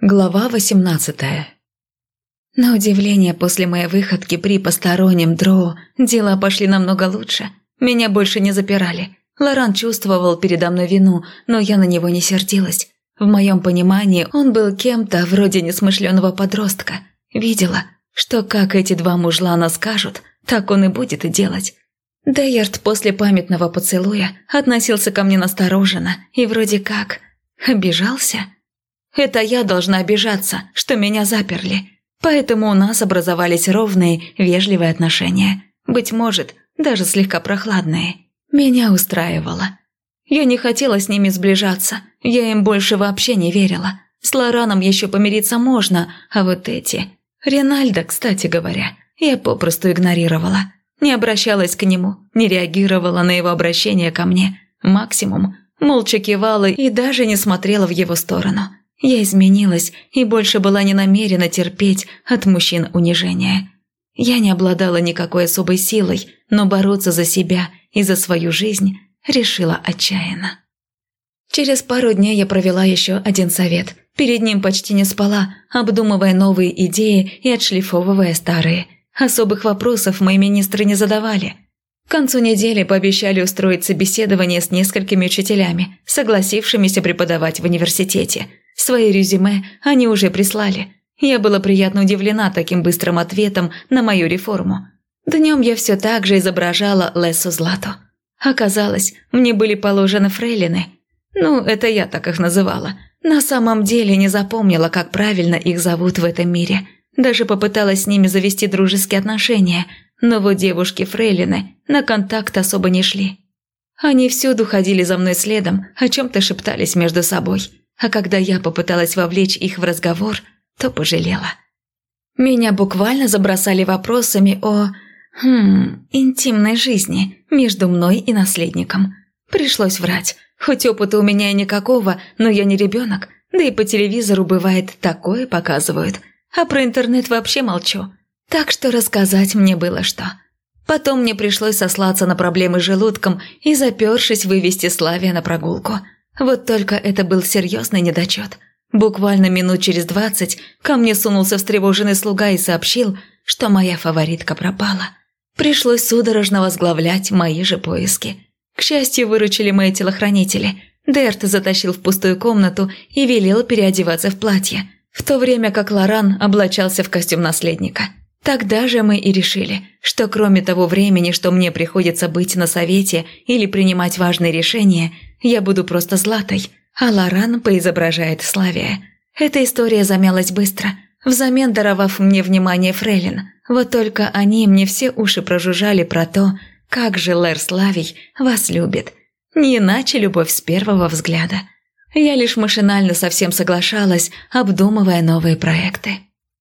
Глава 18. На удивление, после моей выходки при постороннем дроу дела пошли намного лучше. Меня больше не запирали. Лоран чувствовал передо мной вину, но я на него не сердилась. В моем понимании он был кем-то вроде несмышленого подростка. Видела, что как эти два мужлана скажут, так он и будет и делать. Дейард после памятного поцелуя относился ко мне настороженно и вроде как обижался. Это я должна обижаться, что меня заперли. Поэтому у нас образовались ровные, вежливые отношения. Быть может, даже слегка прохладные. Меня устраивало. Я не хотела с ними сближаться, я им больше вообще не верила. С Лораном еще помириться можно, а вот эти... Ринальдо, кстати говоря, я попросту игнорировала. Не обращалась к нему, не реагировала на его обращение ко мне. Максимум, молча кивала и даже не смотрела в его сторону. Я изменилась и больше была не намерена терпеть от мужчин унижения. Я не обладала никакой особой силой, но бороться за себя и за свою жизнь решила отчаянно. Через пару дней я провела еще один совет. Перед ним почти не спала, обдумывая новые идеи и отшлифовывая старые. Особых вопросов мои министры не задавали. К концу недели пообещали устроить собеседование с несколькими учителями, согласившимися преподавать в университете. Свои резюме они уже прислали. Я была приятно удивлена таким быстрым ответом на мою реформу. Днем я все так же изображала Лессу Злату. Оказалось, мне были положены фрейлины. Ну, это я так их называла. На самом деле не запомнила, как правильно их зовут в этом мире. Даже попыталась с ними завести дружеские отношения, но вот девушки-фрейлины на контакт особо не шли. Они всюду ходили за мной следом, о чем-то шептались между собой. А когда я попыталась вовлечь их в разговор, то пожалела. Меня буквально забросали вопросами о... интимной жизни между мной и наследником. Пришлось врать. Хоть опыта у меня и никакого, но я не ребенок, да и по телевизору бывает такое показывают. А про интернет вообще молчу. Так что рассказать мне было что. Потом мне пришлось сослаться на проблемы с желудком и, запершись, вывести Славия на прогулку. Вот только это был серьезный недочет. Буквально минут через 20 ко мне сунулся встревоженный слуга и сообщил, что моя фаворитка пропала. Пришлось судорожно возглавлять мои же поиски. К счастью, выручили мои телохранители. Дейард затащил в пустую комнату и велел переодеваться в платье, в то время как Лоран облачался в костюм наследника. Тогда же мы и решили, что кроме того времени, что мне приходится быть на совете или принимать важные решения, я буду просто Златой, а Лоран поизображает Славия. Эта история замялась быстро, взамен даровав мне внимание фрейлин. Вот только они мне все уши прожужжали про то, как же Лэр Славий вас любит. Не иначе любовь с первого взгляда. Я лишь машинально совсем соглашалась, обдумывая новые проекты.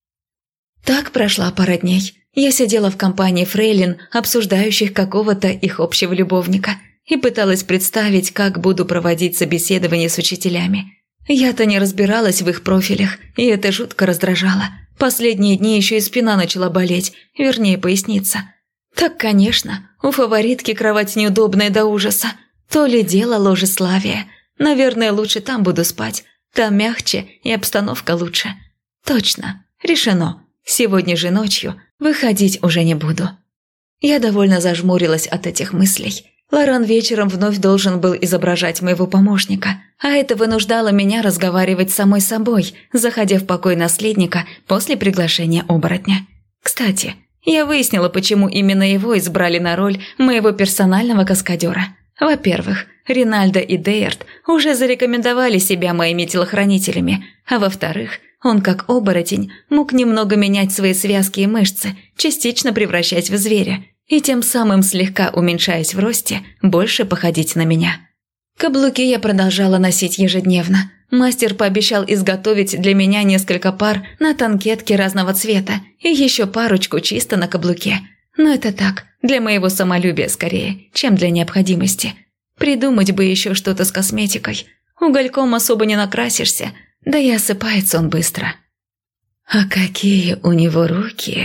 Так прошла пара дней. Я сидела в компании фрейлин, обсуждающих какого-то их общего любовника, и пыталась представить, как буду проводить собеседование с учителями. Я-то не разбиралась в их профилях, и это жутко раздражало. Последние дни еще и спина начала болеть, вернее, поясница. Так, конечно, у фаворитки кровать неудобная до ужаса. То ли дело ложе Славия. Наверное, лучше там буду спать. Там мягче и обстановка лучше. Точно, решено. Сегодня же ночью выходить уже не буду. Я довольно зажмурилась от этих мыслей. Лоран вечером вновь должен был изображать моего помощника, а это вынуждало меня разговаривать с самой собой, заходя в покой наследника после приглашения оборотня. Кстати, я выяснила, почему именно его избрали на роль моего персонального каскадера. Во-первых, Ринальдо и Дейард уже зарекомендовали себя моими телохранителями, а во-вторых, он, как оборотень, мог немного менять свои связки и мышцы, частично превращаясь в зверя, и тем самым, слегка уменьшаясь в росте, больше походить на меня. Каблуки я продолжала носить ежедневно. Мастер пообещал изготовить для меня несколько пар на танкетке разного цвета и еще парочку чисто на каблуке. Но это так, для моего самолюбия скорее, чем для необходимости. Придумать бы еще что-то с косметикой. Угольком особо не накрасишься, да и осыпается он быстро. А какие у него руки!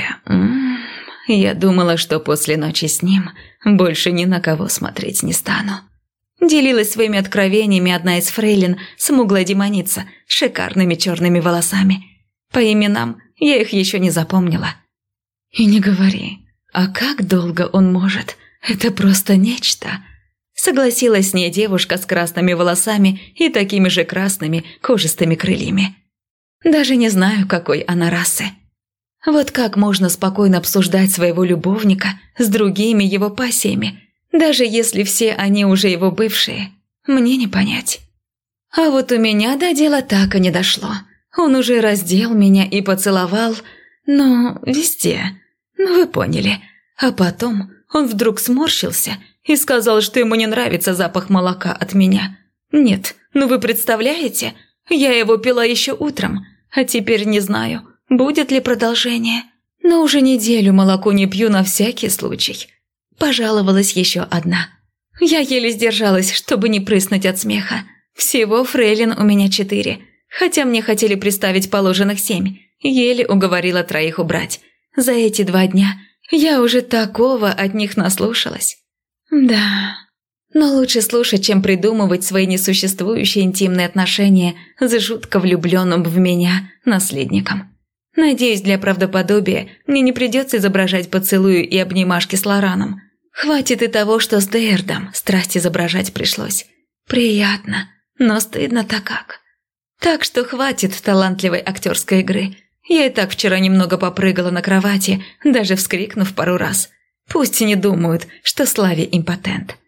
Я думала, что после ночи с ним больше ни на кого смотреть не стану. Делилась своими откровениями одна из фрейлин, смуглая демоница, с шикарными черными волосами. По именам я их еще не запомнила. И не говори, а как долго он может? Это просто нечто. Согласилась с ней девушка с красными волосами и такими же красными кожистыми крыльями. Даже не знаю, какой она расы. Вот как можно спокойно обсуждать своего любовника с другими его пассиями, даже если все они уже его бывшие, мне не понять. А вот у меня до дела так и не дошло. Он уже раздел меня и поцеловал, но везде, вы поняли. А потом он вдруг сморщился и сказал, что ему не нравится запах молока от меня. Нет, вы представляете, я его пила еще утром, а теперь не знаю, будет ли продолжение. Но уже неделю молоко не пью на всякий случай. Пожаловалась еще одна. Я еле сдержалась, чтобы не прыснуть от смеха. Всего фрейлин у меня 4, хотя мне хотели приставить положенных 7. Еле уговорила 3 убрать. За эти 2 дня я уже такого от них наслушалась. Да, но лучше слушать, чем придумывать свои несуществующие интимные отношения с жутко влюбленным в меня наследником. Надеюсь, для правдоподобия мне не придется изображать поцелуи и обнимашки с Лораном. Хватит и того, что с Дейрдом страсть изображать пришлось. Приятно, но стыдно-то как. Так что хватит талантливой актерской игры. Я и так вчера немного попрыгала на кровати, даже вскрикнув пару раз. Пусть не думают, что Слави импотент.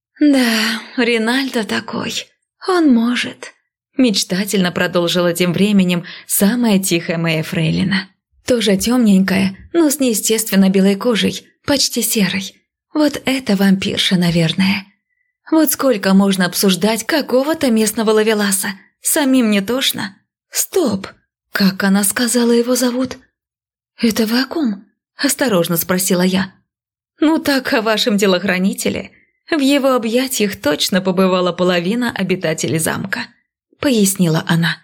Да, Ринальдо такой. Он может. Мечтательно продолжила тем временем самая тихая моя фрейлина. Тоже темненькая, но с неестественно белой кожей, почти серой. Вот это вампирша, наверное. Вот сколько можно обсуждать какого-то местного ловеласа. Самим не тошно. Стоп, как она сказала его зовут? Это вы о ком? Осторожно спросила я. Так о вашем телохранителе. В его объятиях точно побывала половина обитателей замка. Пояснила она.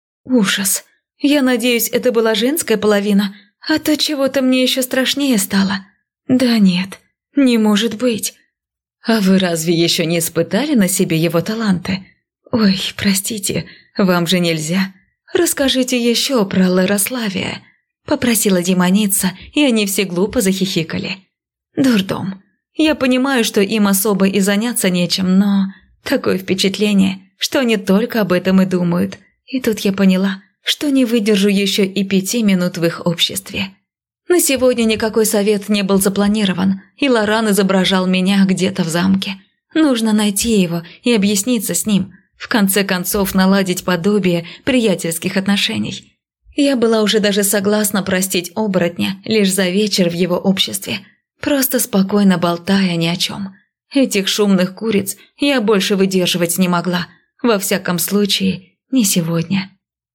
Ужас. Я надеюсь, это была женская половина, а то чего-то мне еще страшнее стало. Да нет, не может быть. А вы разве еще не испытали на себе его таланты? Ой, простите, вам же нельзя. Расскажите еще про Ларославия. Попросила демоница, и они все глупо захихикали. Дурдом. Я понимаю, что им особо и заняться нечем, но такое впечатление, что они только об этом и думают. И тут я поняла, что не выдержу еще и 5 минут в их обществе. На сегодня никакой совет не был запланирован, и Лоран изображал меня где-то в замке. Нужно найти его и объясниться с ним, в конце концов наладить подобие приятельских отношений. Я была уже даже согласна простить оборотня лишь за вечер в его обществе, просто спокойно болтая ни о чем. Этих шумных куриц я больше выдерживать не могла, во всяком случае, не сегодня.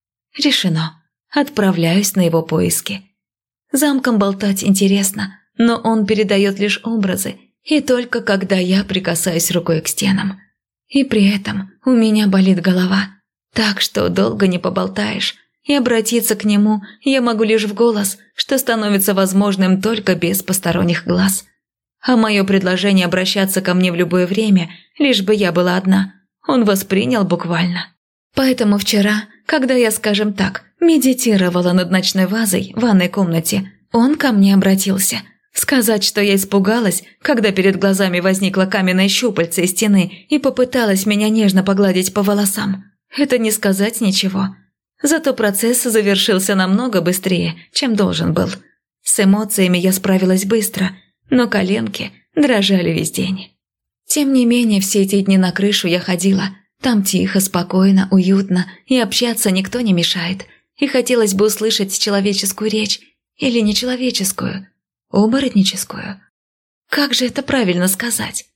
Решено. Отправляюсь на его поиски. Замком болтать интересно, но он передает лишь образы, и только когда я прикасаюсь рукой к стенам. И при этом у меня болит голова, так что долго не поболтаешь, и обратиться к нему я могу лишь в голос, что становится возможным только без посторонних глаз. А мое предложение обращаться ко мне в любое время, лишь бы я была одна, он воспринял буквально. Поэтому вчера, когда я, скажем так, медитировала над ночной вазой в ванной комнате, он ко мне обратился. Сказать, что я испугалась, когда перед глазами возникла каменная щупальце из стены и попыталась меня нежно погладить по волосам, это не сказать ничего. Зато процесс завершился намного быстрее, чем должен был. С эмоциями я справилась быстро, но коленки дрожали весь день. Тем не менее, все эти дни на крышу я ходила. Там тихо, спокойно, уютно, и общаться никто не мешает. И хотелось бы услышать человеческую речь. Или нечеловеческую. Оборотническую. Как же это правильно сказать?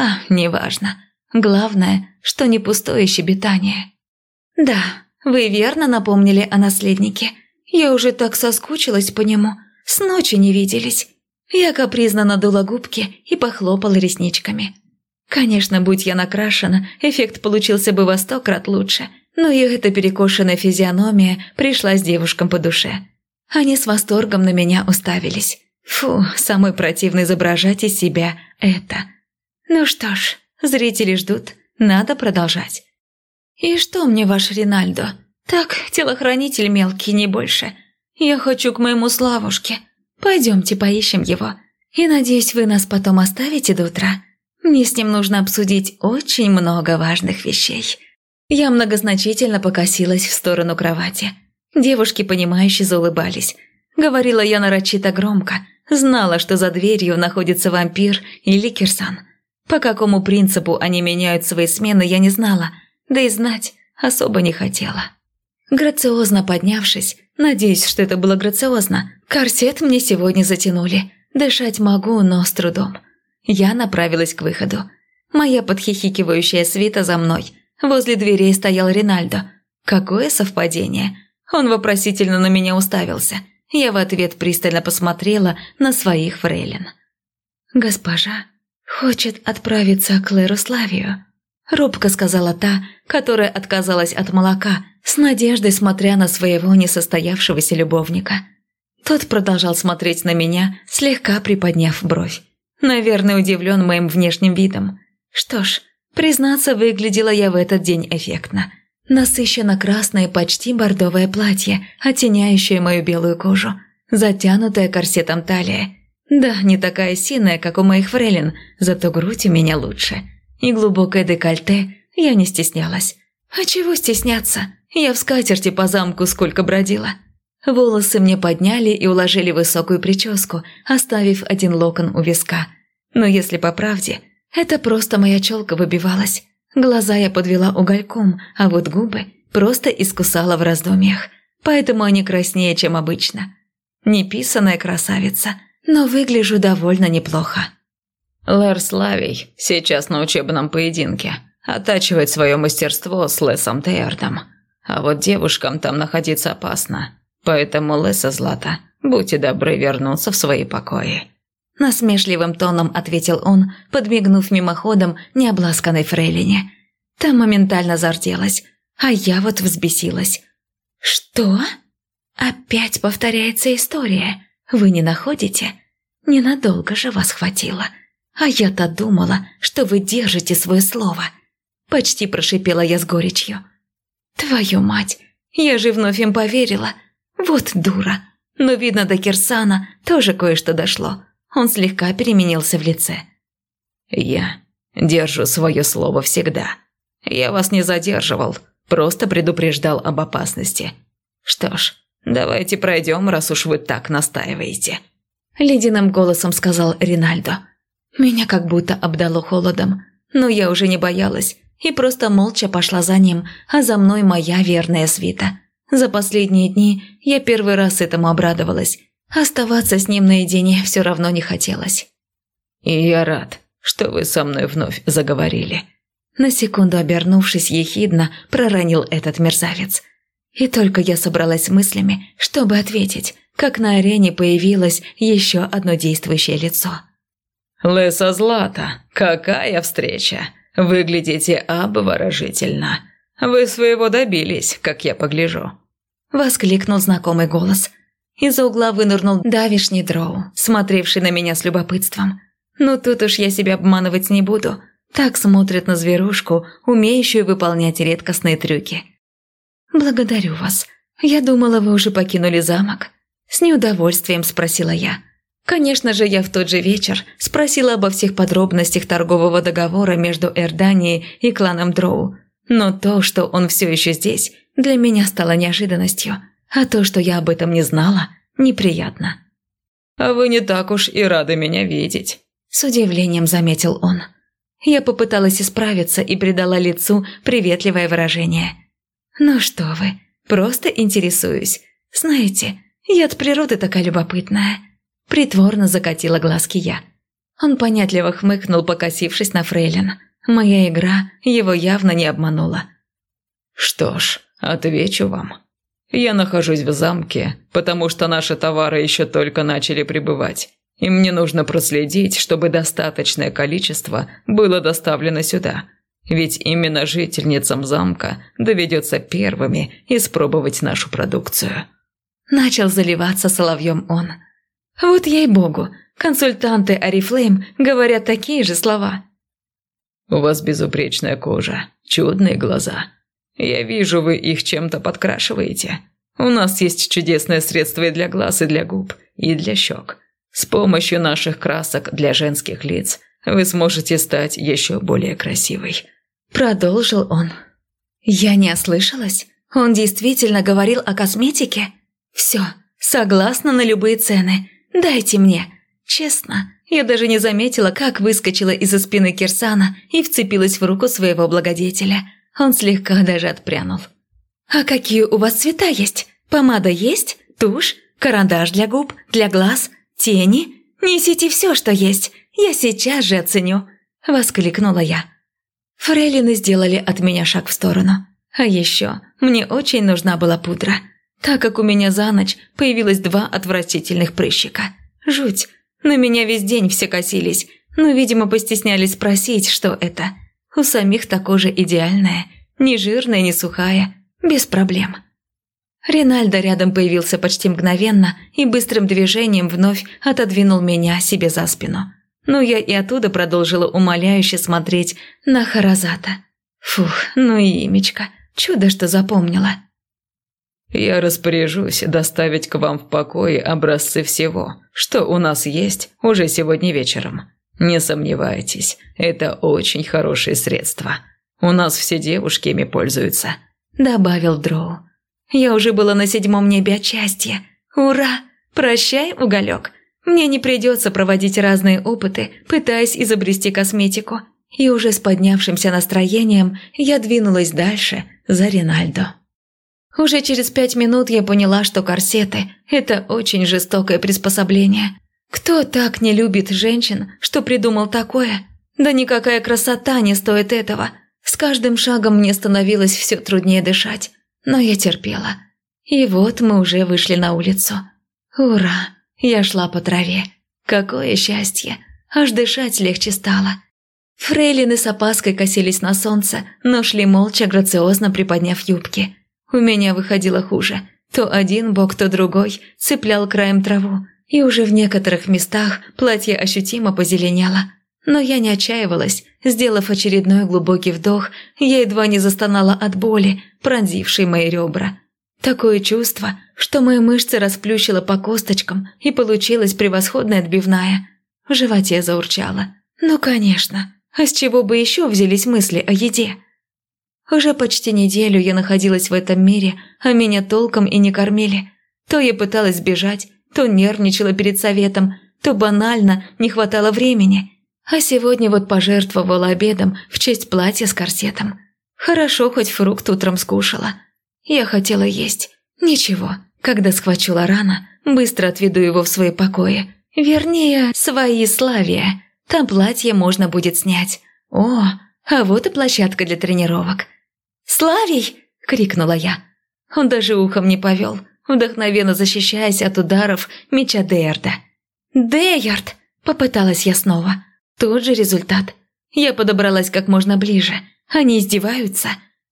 Неважно. Главное, что не пустое щебетание. Да, вы верно напомнили о наследнике. Я уже так соскучилась по нему. С ночи не виделись. Я капризно надула губки и похлопала ресничками. Конечно, будь я накрашена, эффект получился бы во 100 крат лучше, но и эта перекошенная физиономия пришлась девушкам по душе. Они с восторгом на меня уставились. Фу, самой противно изображать из себя это. Ну что ж, Зрители ждут, надо продолжать. И что мне ваш Ринальдо? Так, телохранитель мелкий, не больше. Я хочу к моему Славушке. Пойдемте поищем его. И надеюсь, вы нас потом оставите до утра. Мне с ним нужно обсудить очень много важных вещей. Я многозначительно покосилась в сторону кровати. Девушки, понимающе заулыбались. Говорила я нарочито громко. Знала, что за дверью находится вампир или Кирсан. По какому принципу они меняют свои смены, я не знала. Да и знать особо не хотела. Грациозно поднявшись, надеюсь, что это было грациозно, корсет мне сегодня затянули. Дышать могу, но с трудом. Я направилась к выходу. Моя подхихикивающая свита за мной. Возле дверей стоял Ринальдо. Какое совпадение. Он вопросительно на меня уставился. Я в ответ пристально посмотрела на своих фрейлин. «Госпожа хочет отправиться к Леруславию», – робко сказала та, которая отказалась от молока, с надеждой смотря на своего несостоявшегося любовника. Тот продолжал смотреть на меня, слегка приподняв бровь. Наверное, удивлен моим внешним видом. Что ж, признаться, выглядела я в этот день эффектно. Насыщенно красное, почти бордовое платье, оттеняющее мою белую кожу, затянутая корсетом талия. Да, не такая сильная, как у моих фрейлин, зато грудь у меня лучше. И глубокое декольте я не стеснялась. А чего стесняться? Я в скатерти по замку сколько бродила. Волосы мне подняли и уложили в высокую прическу, оставив один локон у виска. Но если по правде, это просто моя челка выбивалась. Глаза я подвела угольком, а вот губы просто искусала в раздумьях. Поэтому они краснее, чем обычно. Неписаная красавица, но выгляжу довольно неплохо. Лэр Славий сейчас на учебном поединке. Оттачивает свое мастерство с Лесом Тейардом. А вот девушкам там находиться опасно. Поэтому, Леса Злата, будьте добры вернуться в свои покои. Насмешливым тоном ответил он, подмигнув мимоходом необласканной фрейлине. Та моментально зарделась, а я вот взбесилась. «Что? Опять повторяется история. Вы не находите? Ненадолго же вас хватило. А я-то думала, что вы держите свое слово». Почти прошипела я с горечью. «Твою мать, я же вновь им поверила. Вот дура. Но, видно, до Кирсана тоже кое-что дошло. Он слегка переменился в лице. «Я держу свое слово всегда. Я вас не задерживал, просто предупреждал об опасности. Что ж, давайте пройдем, раз уж вы так настаиваете». Ледяным голосом сказал Ринальдо. Меня как будто обдало холодом, но я уже не боялась и просто молча пошла за ним, а за мной моя верная свита. За последние дни я первый раз этому обрадовалась. Оставаться с ним наедине все равно не хотелось. «И я рад, что вы со мной вновь заговорили». На секунду обернувшись ехидно, проронил этот мерзавец. И только я собралась с мыслями, чтобы ответить, как на арене появилось еще одно действующее лицо. «Леса Злата, какая встреча! Выглядите обворожительно. Вы своего добились, как я погляжу». Воскликнул знакомый голос. Из-за угла вынырнул давишний дроу, смотревший на меня с любопытством. Ну тут уж я себя обманывать не буду. Так смотрят на зверушку, умеющую выполнять редкостные трюки. «Благодарю вас. Я думала, вы уже покинули замок». С неудовольствием спросила я. Конечно же, я в тот же вечер спросила обо всех подробностях торгового договора между Эрданией и кланом Дроу. Но то, что он все еще здесь, для меня стало неожиданностью. А то, что я об этом не знала, неприятно. «А вы не так уж и рады меня видеть», – с удивлением заметил он. Я попыталась исправиться и придала лицу приветливое выражение. «Ну что вы, просто интересуюсь. Знаете, я от природы такая любопытная». Притворно закатила глазки я. Он понятливо хмыкнул, покосившись на фрейлин. Моя игра его явно не обманула. «Что ж, отвечу вам. Я нахожусь в замке, потому что наши товары еще только начали прибывать, и мне нужно проследить, чтобы достаточное количество было доставлено сюда. Ведь именно жительницам замка доведется первыми испробовать нашу продукцию». Начал заливаться соловьем он. Вот ей-богу, консультанты Орифлейм говорят такие же слова. У вас безупречная кожа, чудные глаза. Я вижу, вы их чем-то подкрашиваете. У нас есть чудесное средство и для глаз, и для губ, и для щек. С помощью наших красок для женских лиц вы сможете стать еще более красивой». Продолжил он. Я не ослышалась. Он действительно говорил о косметике? Все, согласна на любые цены. Дайте мне. Честно, я даже не заметила, как выскочила из-за спины Кирсана и вцепилась в руку своего благодетеля. Он слегка даже отпрянул. «А какие у вас цвета есть? Помада есть? Тушь? Карандаш для губ? Для глаз? Тени? Несите все, что есть. Я сейчас же оценю!» – воскликнула я. Фрейлины сделали от меня шаг в сторону. А еще мне очень нужна была пудра, так как у меня за ночь появилось 2 отвратительных прыщика. Жуть. На меня весь день все косились, но, видимо, постеснялись спросить, что это. У самих-то кожа идеальная, ни жирная, ни сухая, без проблем. Ринальдо рядом появился почти мгновенно и быстрым движением вновь отодвинул меня себе за спину. Но я и оттуда продолжила умоляюще смотреть на Харазата. Фух, ну и имечко, чудо, что запомнила. «Я распоряжусь доставить к вам в покое образцы всего, что у нас есть уже сегодня вечером. Не сомневайтесь, это очень хорошее средство. У нас все девушки ими пользуются», – добавил Дроу. Я уже была на 7-м небе от счастья. Ура! Прощай, уголек. Мне не придется проводить разные опыты, пытаясь изобрести косметику. И уже с поднявшимся настроением я двинулась дальше за Ринальдо. Уже через 5 минут я поняла, что корсеты – это очень жестокое приспособление. Кто так не любит женщин, что придумал такое? Да никакая красота не стоит этого. С каждым шагом мне становилось все труднее дышать, но я терпела. И вот мы уже вышли на улицу. Ура! Я шла по траве. Какое счастье! Аж дышать легче стало. Фрейлины с опаской косились на солнце, но шли молча, грациозно приподняв юбки. У меня выходило хуже. То один бок, то другой цеплял краем траву, и уже в некоторых местах платье ощутимо позеленело. Но я не отчаивалась. Сделав очередной глубокий вдох, я едва не застонала от боли, пронзившей мои ребра. Такое чувство, что мои мышцы расплющило по косточкам, и получилась превосходная отбивная. В животе заурчало. Ну, конечно. А с чего бы еще взялись мысли о еде? Уже почти неделю я находилась в этом мире, а меня толком и не кормили. То я пыталась сбежать, то нервничала перед советом, то банально не хватало времени. А сегодня вот пожертвовала обедом в честь платья с корсетом. Хорошо, хоть фрукт утром скушала. Я хотела есть. Ничего, когда схвачу Лорана, быстро отведу его в свои покои. Вернее, свои Славия. Там платье можно будет снять. О, а вот и площадка для тренировок. «Славий!» – крикнула я. Он даже ухом не повел, вдохновенно защищаясь от ударов меча Дейарда. «Дейард!» – попыталась я снова. Тот же результат. Я подобралась как можно ближе. Они издеваются.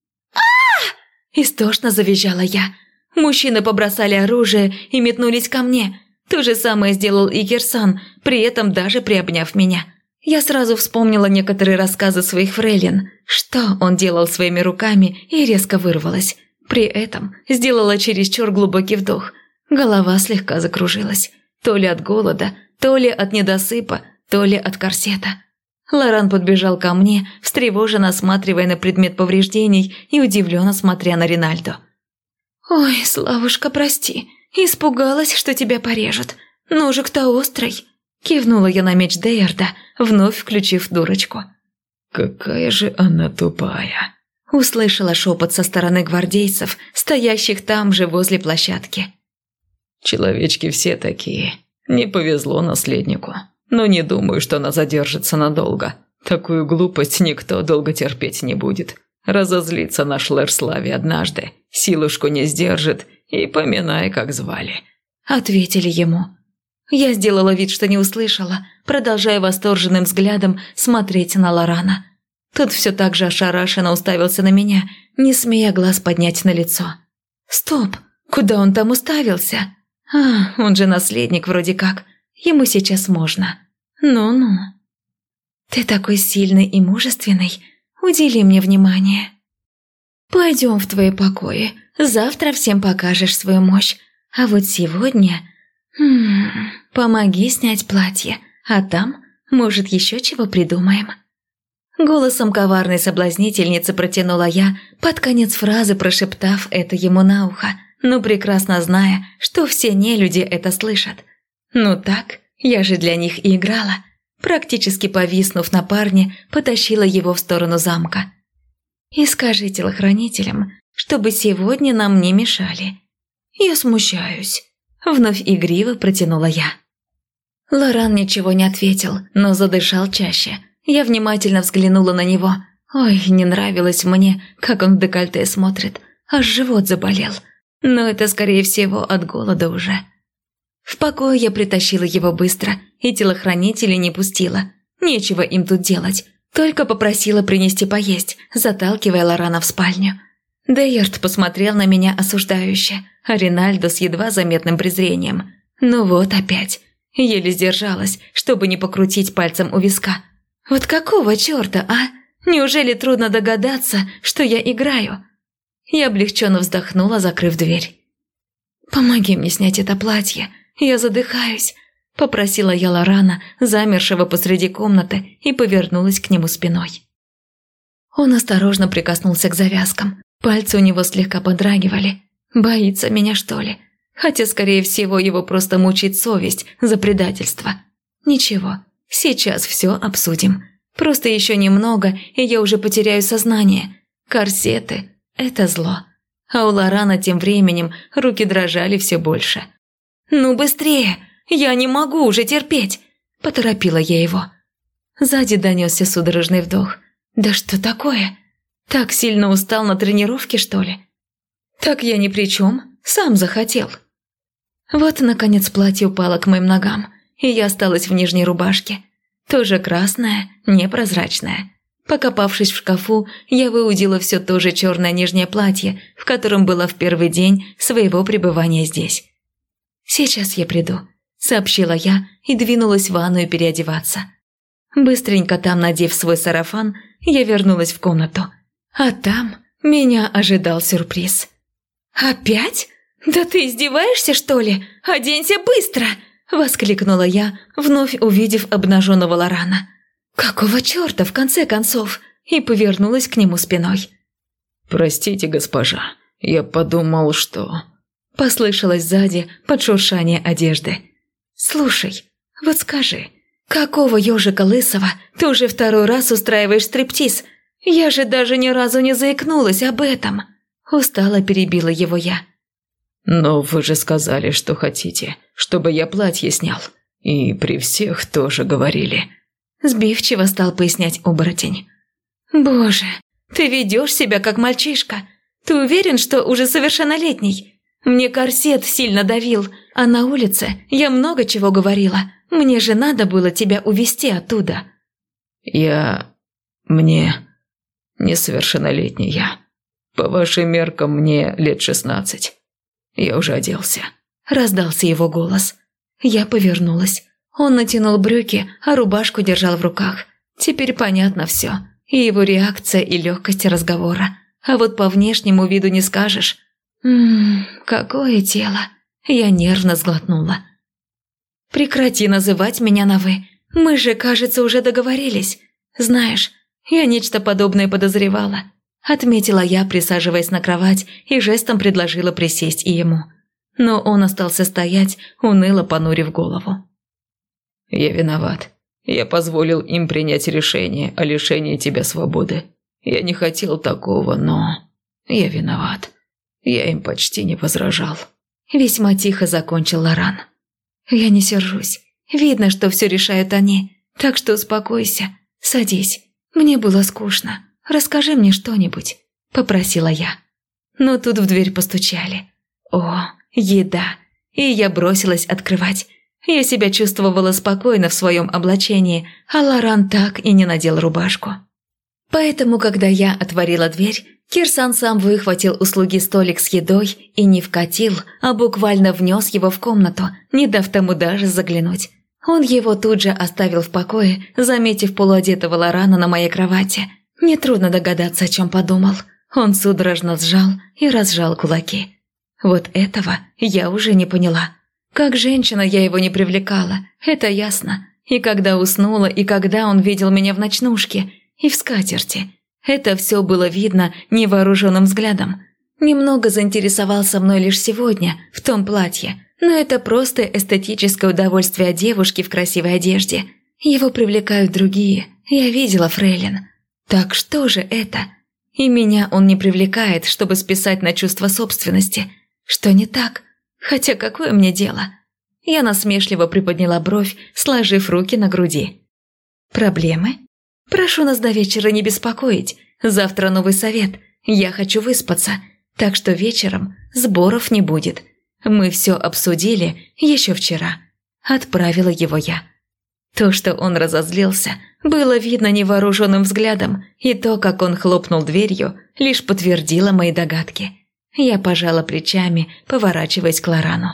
Истошно завизжала я. Мужчины побросали оружие и метнулись ко мне. То же самое сделал и Кирсан, при этом даже приобняв меня. Я сразу вспомнила некоторые рассказы своих фрейлин, что он делал своими руками, и резко вырвалась. При этом сделала чересчур глубокий вдох. Голова слегка закружилась. То ли от голода, то ли от недосыпа, то ли от корсета. Лоран подбежал ко мне, встревоженно осматривая на предмет повреждений и удивленно смотря на Ринальдо. «Ой, Славушка, прости, испугалась, что тебя порежут. Ножик-то острый», – кивнула я на меч Дейарда, вновь включив дурочку. «Какая же она тупая», – услышала шепот со стороны гвардейцев, стоящих там же возле площадки. «Человечки все такие. Не повезло наследнику. Но не думаю, что она задержится надолго. Такую глупость никто долго терпеть не будет. Разозлится наш Лерслави однажды, силушку не сдержит и поминай, как звали», – ответили ему. Я сделала вид, что не услышала, продолжая восторженным взглядом смотреть на Лорана. Тот все так же ошарашенно уставился на меня, не смея глаз поднять на лицо. «Стоп! Куда он там уставился? Он же наследник вроде как. Ему сейчас можно. Ну-ну». Ты такой сильный и мужественный. Удели мне внимание. Пойдем в твои покои. Завтра всем покажешь свою мощь. А вот сегодня... помоги снять платье. А там, может, еще чего придумаем». Голосом коварной соблазнительницы протянула я, под конец фразы прошептав это ему на ухо, но прекрасно зная, что все нелюди это слышат. Ну так, я же для них и играла. Практически повиснув на парне, потащила его в сторону замка. «И скажи телохранителям, чтобы сегодня нам не мешали. Я смущаюсь», – вновь игриво протянула я. Лоран ничего не ответил, но задышал чаще. Я внимательно взглянула на него. Ой, не нравилось мне, как он в декольте смотрит. Аж живот заболел. Но это, скорее всего, от голода уже. В покое я притащила его быстро, и телохранителей не пустила. Нечего им тут делать. Только попросила принести поесть, заталкивая Лорана в спальню. Дейард посмотрел на меня осуждающе, а Ринальдо с едва заметным презрением. Ну вот опять. Еле сдержалась, чтобы не покрутить пальцем у виска. Вот какого черта, а? Неужели трудно догадаться, что я играю? Я облегченно вздохнула, закрыв дверь. «Помоги мне снять это платье, я задыхаюсь», – попросила я Лорана, замершего посреди комнаты, и повернулась к нему спиной. Он осторожно прикоснулся к завязкам, пальцы у него слегка подрагивали. Боится меня, что ли? Хотя, скорее всего, его просто мучает совесть за предательство. Ничего. Сейчас все обсудим. Просто еще немного, и я уже потеряю сознание. Корсеты – это зло. А у Лорана тем временем руки дрожали все больше. «Ну быстрее! Я не могу уже терпеть!» – поторопила я его. Сзади донесся судорожный вдох. «Да что такое? Так сильно устал на тренировке, что ли?» «Так я ни при чем, сам захотел». Вот, наконец, платье упало к моим ногам, и я осталась в нижней рубашке. Тоже красная, непрозрачная. Покопавшись в шкафу, я выудила все то же черное нижнее платье, в котором была в первый день своего пребывания здесь. «Сейчас я приду», – сообщила я и двинулась в ванную переодеваться. Быстренько там надев свой сарафан, я вернулась в комнату. А там меня ожидал сюрприз. «Опять? Да ты издеваешься, что ли? Оденься быстро!» – воскликнула я, вновь увидев обнаженного Лорана. «Какого черта, в конце концов?» И повернулась к нему спиной. «Простите, госпожа, я подумал, что...» Послышалось сзади под шуршание одежды. «Слушай, вот скажи, какого ежика лысого ты уже второй раз устраиваешь стриптиз? Я же даже ни разу не заикнулась об этом!» Устало перебила его я. «Но вы же сказали, что хотите, чтобы я платье снял. И при всех тоже говорили». Сбивчиво стал пояснять оборотень. «Боже, ты ведешь себя как мальчишка. Ты уверен, что уже совершеннолетний? Мне корсет сильно давил, а на улице я много чего говорила. Мне же надо было тебя увезти оттуда». Мне несовершеннолетний я. По вашим меркам мне лет 16. Я уже оделся». Раздался его голос. Я повернулась. Он натянул брюки, а рубашку держал в руках. Теперь понятно все. И его реакция, и легкость разговора. А вот по внешнему виду не скажешь. Какое тело. Я нервно сглотнула. «Прекрати называть меня на «вы». Мы же, кажется, уже договорились. Знаешь, я нечто подобное подозревала», – отметила я, присаживаясь на кровать, и жестом предложила присесть и ему. Но он остался стоять, уныло понурив голову. «Я виноват. Я позволил им принять решение о лишении тебя свободы. Я не хотел такого, но... я виноват. Я им почти не возражал». Весьма тихо закончил Лоран. «Я не сержусь. Видно, что все решают они. Так что успокойся. Садись. Мне было скучно. Расскажи мне что-нибудь», – попросила я. Но тут в дверь постучали. О, еда. И я бросилась открывать. Я себя чувствовала спокойно в своем облачении, а Лоран так и не надел рубашку. Поэтому, когда я отворила дверь, Кирсан сам выхватил у слуги столик с едой и не вкатил, а буквально внес его в комнату, не дав тому даже заглянуть. Он его тут же оставил в покое, заметив полуодетого Лорана на моей кровати. Нетрудно догадаться, о чем подумал. Он судорожно сжал и разжал кулаки. Вот этого я уже не поняла. Как женщина я его не привлекала, это ясно. И когда уснула, и когда он видел меня в ночнушке, и в скатерти. Это все было видно невооруженным взглядом. Немного заинтересовался мной лишь сегодня, в том платье. Но это просто эстетическое удовольствие девушки в красивой одежде. Его привлекают другие. Я видела фрейлин. Так что же это? И меня он не привлекает, чтобы списать на чувство собственности. Что не так? Хотя какое мне дело? Я насмешливо приподняла бровь, сложив руки на груди. Проблемы? Прошу нас до вечера не беспокоить. Завтра новый совет. Я хочу выспаться. Так что вечером сборов не будет. Мы все обсудили еще вчера. Отправила его я. То, что он разозлился, было видно невооруженным взглядом, и то, как он хлопнул дверью, лишь подтвердило мои догадки. Я пожала плечами, поворачиваясь к Лорану.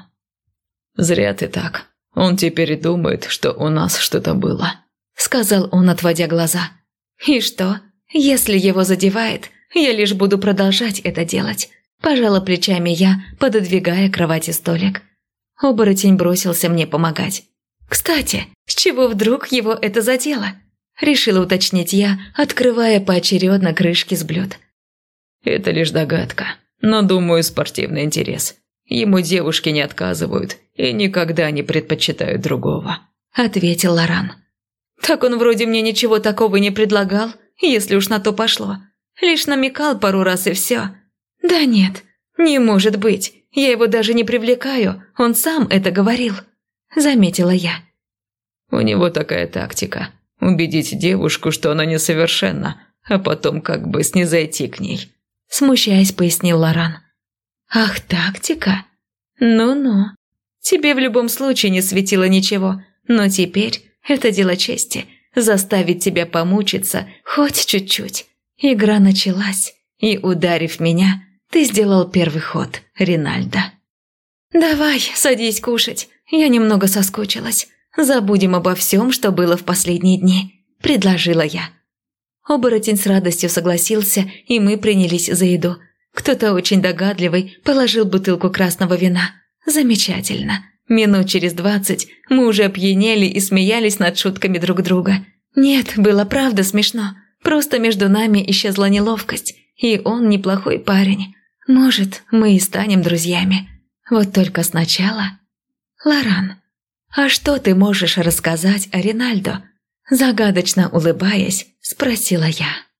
«Зря ты так. Он теперь думает, что у нас что-то было», – сказал он, отводя глаза. «И что? Если его задевает, я лишь буду продолжать это делать». Пожала плечами я, пододвигая к кровати столик. Оборотень бросился мне помогать. «Кстати, с чего вдруг его это задело?» Решила уточнить я, открывая поочередно крышки с блюд. «Это лишь догадка, но, думаю, спортивный интерес. Ему девушки не отказывают и никогда не предпочитают другого», – ответил Лоран. «Так он вроде мне ничего такого не предлагал, если уж на то пошло. Лишь намекал пару раз и все». «Да нет, не может быть, я его даже не привлекаю, он сам это говорил», – заметила я. «У него такая тактика – убедить девушку, что она несовершенна, а потом как бы снизойти к ней», – смущаясь, пояснил Лоран. «Ах, тактика? Ну-ну, тебе в любом случае не светило ничего, но теперь это дело чести – заставить тебя помучиться хоть чуть-чуть». Игра началась, и, ударив меня, ты сделал первый ход, Ринальдо. «Давай, садись кушать, я немного соскучилась. Забудем обо всем, что было в последние дни», – предложила я. Оборотень с радостью согласился, и мы принялись за еду. Кто-то очень догадливый положил бутылку красного вина. Замечательно. Минут через 20 мы уже опьянели и смеялись над шутками друг друга. Нет, было правда смешно. Просто между нами исчезла неловкость, и он неплохой парень. Может, мы и станем друзьями. Вот только сначала... Лоран, а что ты можешь рассказать о Ринальдо? Загадочно улыбаясь, спросила я.